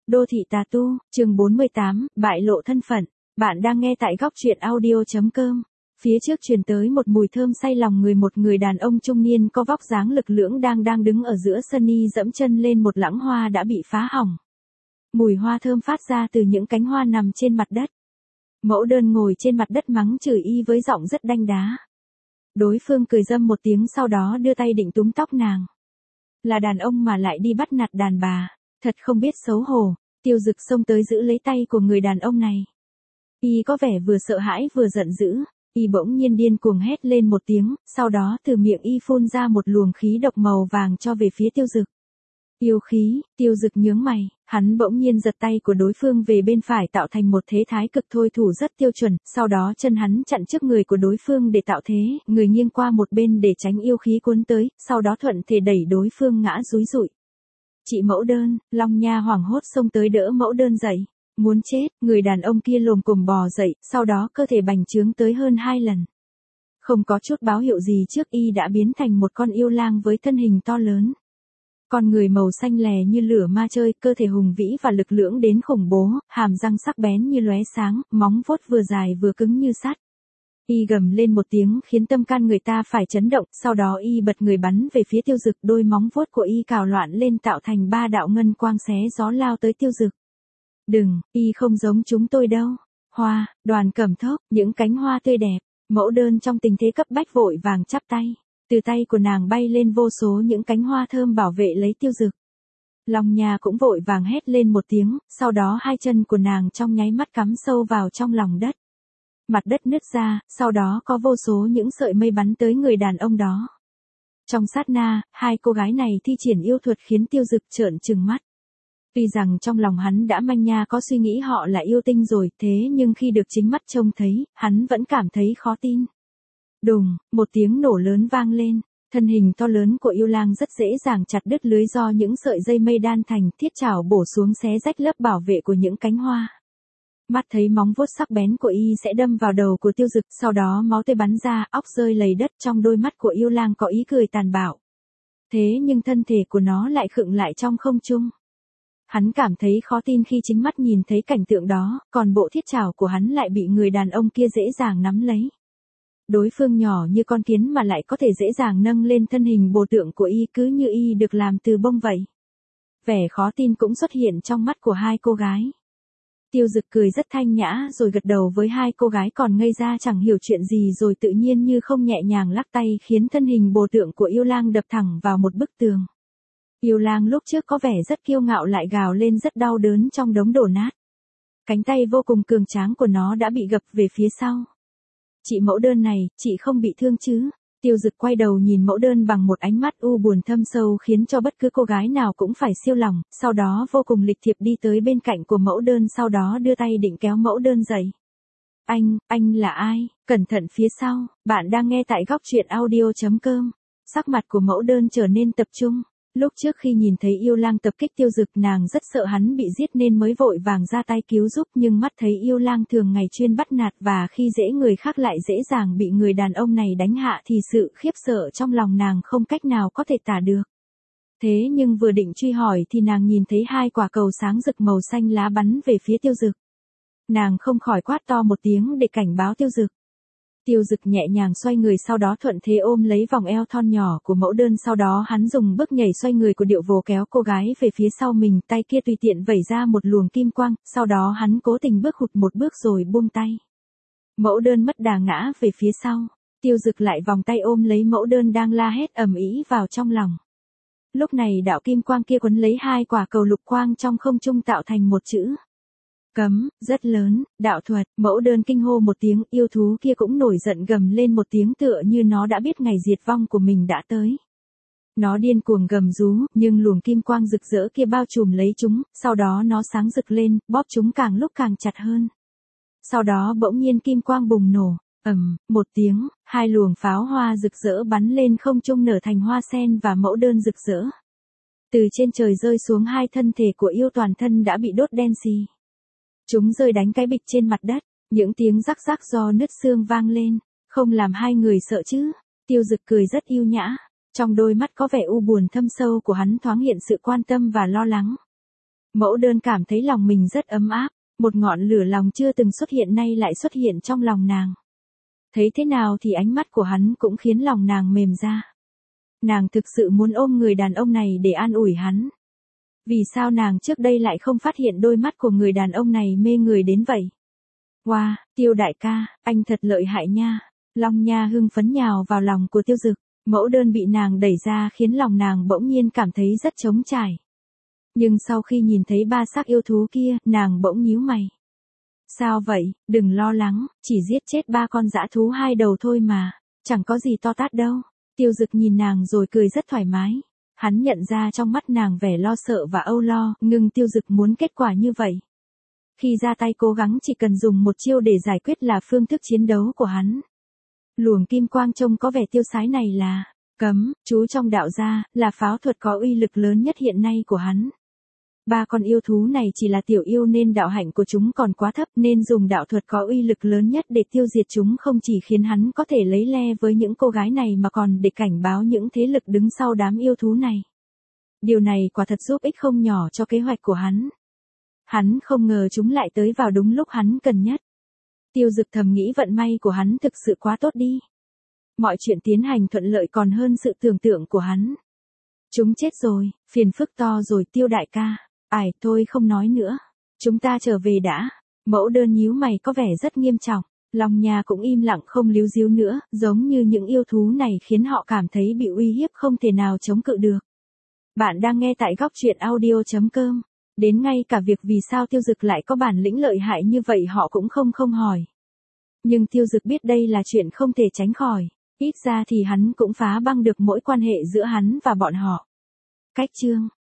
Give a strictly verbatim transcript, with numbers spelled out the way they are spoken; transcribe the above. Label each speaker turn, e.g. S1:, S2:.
S1: Đô thị tà tu, chương bốn mươi tám, bại lộ thân phận. Bạn đang nghe tại góc truyện audio chấm com. Phía trước truyền tới một mùi thơm say lòng người, một người đàn ông trung niên có vóc dáng lực lưỡng đang đang đứng ở giữa sân, y dẫm chân lên một lẵng hoa đã bị phá hỏng. Mùi hoa thơm phát ra từ những cánh hoa nằm trên mặt đất. Mẫu đơn ngồi trên mặt đất mắng chửi y với giọng rất đanh đá. Đối phương cười râm một tiếng, sau đó đưa tay định túm tóc nàng. Là đàn ông mà lại đi bắt nạt đàn bà, thật không biết xấu hổ. Tiêu Dực xông tới giữ lấy tay của người đàn ông này. Y có vẻ vừa sợ hãi vừa giận dữ, y bỗng nhiên điên cuồng hét lên một tiếng, sau đó từ miệng y phun ra một luồng khí độc màu vàng cho về phía Tiêu Dực. Yêu khí, Tiêu Dực nhướng mày, hắn bỗng nhiên giật tay của đối phương về bên phải tạo thành một thế thái cực thôi thủ rất tiêu chuẩn, sau đó chân hắn chặn trước người của đối phương để tạo thế, người nghiêng qua một bên để tránh yêu khí cuốn tới, sau đó thuận thể đẩy đối phương ngã dúi dụi. Chị Mẫu Đơn, Long Nha hoảng hốt xông tới đỡ Mẫu Đơn dậy. Muốn chết, người đàn ông kia lồm cồm bò dậy, sau đó cơ thể bành trướng tới hơn hai lần. Không có chút báo hiệu gì trước, y đã biến thành một con yêu lang với thân hình to lớn. Con người màu xanh lè như lửa ma chơi, cơ thể hùng vĩ và lực lưỡng đến khủng bố, hàm răng sắc bén như lóe sáng, móng vuốt vừa dài vừa cứng như sắt. Y gầm lên một tiếng khiến tâm can người ta phải chấn động, sau đó y bật người bắn về phía Tiêu Dực, đôi móng vuốt của y cào loạn lên tạo thành ba đạo ngân quang xé gió lao tới Tiêu Dực. Đừng, y không giống chúng tôi đâu. Hoa, Đoàn Cẩm Thốc, những cánh hoa tươi đẹp. Mẫu Đơn trong tình thế cấp bách vội vàng chắp tay. Từ tay của nàng bay lên vô số những cánh hoa thơm bảo vệ lấy Tiêu Dực. Long Nha cũng vội vàng hét lên một tiếng, sau đó hai chân của nàng trong nháy mắt cắm sâu vào trong lòng đất. Mặt đất nứt ra, sau đó có vô số những sợi mây bắn tới người đàn ông đó. Trong sát na, hai cô gái này thi triển yêu thuật khiến Tiêu Dực trợn trừng mắt. Tuy rằng trong lòng hắn đã manh nha có suy nghĩ họ là yêu tinh rồi, thế nhưng khi được chính mắt trông thấy, hắn vẫn cảm thấy khó tin. Đùng, một tiếng nổ lớn vang lên, thân hình to lớn của yêu lang rất dễ dàng chặt đứt lưới do những sợi dây mây đan thành, thiết chảo bổ xuống xé rách lớp bảo vệ của những cánh hoa. Mắt thấy móng vuốt sắc bén của y sẽ đâm vào đầu của Tiêu Dực, sau đó máu tươi bắn ra, óc rơi lầy đất, trong đôi mắt của yêu lang có ý cười tàn bạo. Thế nhưng thân thể của nó lại khựng lại trong không trung. Hắn cảm thấy khó tin khi chính mắt nhìn thấy cảnh tượng đó, còn bộ thiết chảo của hắn lại bị người đàn ông kia dễ dàng nắm lấy. Đối phương nhỏ như con kiến mà lại có thể dễ dàng nâng lên thân hình bồ tượng của y, cứ như y được làm từ bông vậy. Vẻ khó tin cũng xuất hiện trong mắt của hai cô gái. Tiêu Dực cười rất thanh nhã rồi gật đầu với hai cô gái còn ngây ra chẳng hiểu chuyện gì, rồi tự nhiên như không nhẹ nhàng lắc tay khiến thân hình bồ tượng của yêu lang đập thẳng vào một bức tường. Yêu lang lúc trước có vẻ rất kiêu ngạo lại gào lên rất đau đớn trong đống đổ nát. Cánh tay vô cùng cường tráng của nó đã bị gập về phía sau. Chị Mẫu Đơn này, chị không bị thương chứ? Tiêu Dực quay đầu nhìn Mẫu Đơn bằng một ánh mắt u buồn thâm sâu khiến cho bất cứ cô gái nào cũng phải siêu lòng, sau đó vô cùng lịch thiệp đi tới bên cạnh của Mẫu Đơn, sau đó đưa tay định kéo Mẫu Đơn dậy. Anh, anh là ai? Cẩn thận phía sau, bạn đang nghe tại góc truyện audio chấm com. Sắc mặt của Mẫu Đơn trở nên tập trung. Lúc trước khi nhìn thấy yêu lang tập kích Tiêu Dực, nàng rất sợ hắn bị giết nên mới vội vàng ra tay cứu giúp, nhưng mắt thấy yêu lang thường ngày chuyên bắt nạt và khi dễ người khác lại dễ dàng bị người đàn ông này đánh hạ thì sự khiếp sợ trong lòng nàng không cách nào có thể tả được. Thế nhưng vừa định truy hỏi thì nàng nhìn thấy hai quả cầu sáng rực màu xanh lá bắn về phía Tiêu Dực. Nàng không khỏi quát to một tiếng để cảnh báo Tiêu Dực. Tiêu Dực nhẹ nhàng xoay người, sau đó thuận thế ôm lấy vòng eo thon nhỏ của Mẫu Đơn, sau đó hắn dùng bước nhảy xoay người của điệu vồ kéo cô gái về phía sau mình, tay kia tùy tiện vẩy ra một luồng kim quang, sau đó hắn cố tình bước hụt một bước rồi buông tay. Mẫu Đơn mất đà ngã về phía sau, Tiêu Dực lại vòng tay ôm lấy Mẫu Đơn đang la hét ầm ĩ vào trong lòng. Lúc này đạo kim quang kia quấn lấy hai quả cầu lục quang trong không trung tạo thành một chữ cấm, rất lớn, đạo thuật. Mẫu Đơn kinh hô một tiếng, yêu thú kia cũng nổi giận gầm lên một tiếng tựa như nó đã biết ngày diệt vong của mình đã tới. Nó điên cuồng gầm rú, nhưng luồng kim quang rực rỡ kia bao trùm lấy chúng, sau đó nó sáng rực lên, bóp chúng càng lúc càng chặt hơn. Sau đó bỗng nhiên kim quang bùng nổ, ầm, một tiếng, hai luồng pháo hoa rực rỡ bắn lên không trung nở thành hoa sen và Mẫu Đơn rực rỡ. Từ trên trời rơi xuống hai thân thể của yêu toàn thân đã bị đốt đen xì. Chúng rơi đánh cái bịch trên mặt đất, những tiếng rắc rắc do nứt xương vang lên, không làm hai người sợ chứ? Tiêu Dực cười rất yêu nhã, trong đôi mắt có vẻ u buồn thâm sâu của hắn thoáng hiện sự quan tâm và lo lắng. Mẫu đơn cảm thấy lòng mình rất ấm áp, một ngọn lửa lòng chưa từng xuất hiện nay lại xuất hiện trong lòng nàng. Thấy thế nào thì ánh mắt của hắn cũng khiến lòng nàng mềm ra. Nàng thực sự muốn ôm người đàn ông này để an ủi hắn. Vì sao nàng trước đây lại không phát hiện đôi mắt của người đàn ông này mê người đến vậy? Wow, Tiêu đại ca, anh thật lợi hại nha. Long Nha hưng phấn nhào vào lòng của Tiêu Dực, mẫu đơn bị nàng đẩy ra khiến lòng nàng bỗng nhiên cảm thấy rất trống trải. Nhưng sau khi nhìn thấy ba xác yêu thú kia, nàng bỗng nhíu mày. Sao vậy, đừng lo lắng, chỉ giết chết ba con dã thú hai đầu thôi mà, chẳng có gì to tát đâu. Tiêu Dực nhìn nàng rồi cười rất thoải mái. Hắn nhận ra trong mắt nàng vẻ lo sợ và âu lo, nhưng Tiêu Dực muốn kết quả như vậy. Khi ra tay cố gắng chỉ cần dùng một chiêu để giải quyết là phương thức chiến đấu của hắn. Luồng kim quang trông có vẻ tiêu sái này là cấm, chú trong đạo gia, là pháo thuật có uy lực lớn nhất hiện nay của hắn. Ba con yêu thú này chỉ là tiểu yêu nên đạo hạnh của chúng còn quá thấp nên dùng đạo thuật có uy lực lớn nhất để tiêu diệt chúng không chỉ khiến hắn có thể lấy le với những cô gái này mà còn để cảnh báo những thế lực đứng sau đám yêu thú này. Điều này quả thật giúp ích không nhỏ cho kế hoạch của hắn. Hắn không ngờ chúng lại tới vào đúng lúc hắn cần nhất. Tiêu Dực thầm nghĩ vận may của hắn thực sự quá tốt đi. Mọi chuyện tiến hành thuận lợi còn hơn sự tưởng tượng của hắn. Chúng chết rồi, phiền phức to rồi Tiêu đại ca. Ải, thôi không nói nữa. Chúng ta trở về đã. Mẫu đơn nhíu mày có vẻ rất nghiêm trọng. Long Nha cũng im lặng không líu díu nữa, giống như những yêu thú này khiến họ cảm thấy bị uy hiếp không thể nào chống cự được. Bạn đang nghe tại góc truyện audio chấm com. Đến ngay cả việc vì sao Tiêu Dực lại có bản lĩnh lợi hại như vậy họ cũng không không hỏi. Nhưng Tiêu Dực biết đây là chuyện không thể tránh khỏi. Ít ra thì hắn cũng phá băng được mỗi quan hệ giữa hắn và bọn họ. Cách chương